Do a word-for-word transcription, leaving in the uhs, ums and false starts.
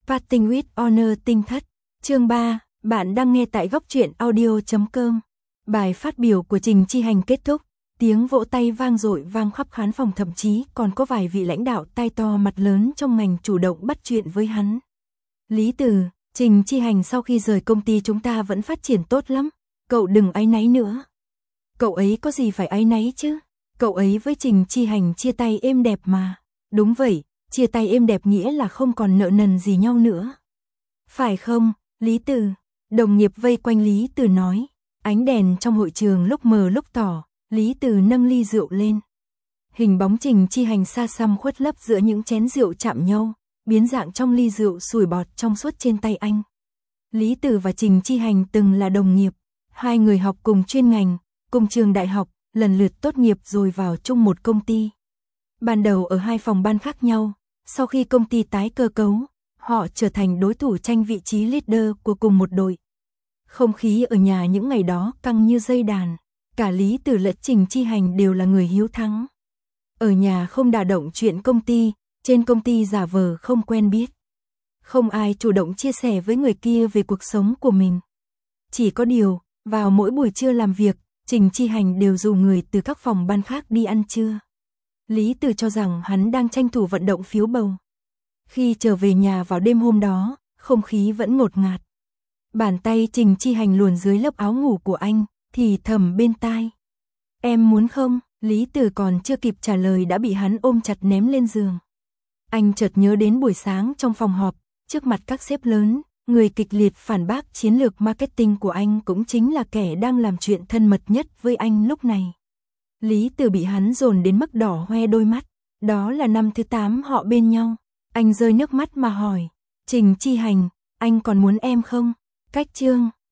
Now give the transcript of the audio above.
Parting with Honor Tinh Thất, chương ba, bạn đang nghe tại góc truyện audio chấm com. Bài phát biểu của Trình Chi Hành kết thúc, tiếng vỗ tay vang dội vang khắp khán phòng, thậm chí còn có vài vị lãnh đạo tai to mặt lớn trong ngành chủ động bắt chuyện với hắn. Lý Từ, Trình Chi Hành sau khi rời công ty chúng ta vẫn phát triển tốt lắm, cậu đừng áy náy nữa. Cậu ấy có gì phải áy náy chứ, cậu ấy với Trình Chi Hành chia tay êm đẹp mà. Đúng vậy, chia tay êm đẹp nghĩa là không còn nợ nần gì nhau nữa. Phải không, Lý Từ? Đồng nghiệp vây quanh Lý Từ nói. Ánh đèn trong hội trường lúc mờ lúc tỏ, Lý Từ nâng ly rượu lên. Hình bóng Trình Chi Hành xa xăm khuất lấp giữa những chén rượu chạm nhau, biến dạng trong ly rượu sủi bọt trong suốt trên tay anh. Lý Từ và Trình Chi Hành từng là đồng nghiệp, hai người học cùng chuyên ngành, cùng trường đại học, lần lượt tốt nghiệp rồi vào chung một công ty. Ban đầu ở hai phòng ban khác nhau, sau khi công ty tái cơ cấu, họ trở thành đối thủ tranh vị trí leader của cùng một đội. Không khí ở nhà những ngày đó căng như dây đàn, cả Lý Từ lẫn Trình Chi Hành đều là người hiếu thắng. Ở nhà không đả động chuyện công ty, trên công ty giả vờ không quen biết. Không ai chủ động chia sẻ với người kia về cuộc sống của mình. Chỉ có điều, vào mỗi buổi trưa làm việc, Trình Chi Hành đều rủ người từ các phòng ban khác đi ăn trưa. Lý Từ cho rằng hắn đang tranh thủ vận động phiếu bầu. Khi trở về nhà vào đêm hôm đó, không khí vẫn ngột ngạt. Bàn tay Trình Chi Hành luồn dưới lớp áo ngủ của anh, thì thầm bên tai. Em muốn không? Lý Từ còn chưa kịp trả lời đã bị hắn ôm chặt ném lên giường. Anh chợt nhớ đến buổi sáng trong phòng họp, trước mặt các sếp lớn, người kịch liệt phản bác chiến lược marketing của anh cũng chính là kẻ đang làm chuyện thân mật nhất với anh lúc này. Lý Từ bị hắn dồn đến mức đỏ hoe đôi mắt. Đó là năm thứ tám họ bên nhau. Anh rơi nước mắt mà hỏi. Trình Chi Hành, anh còn muốn em không? Cách chương.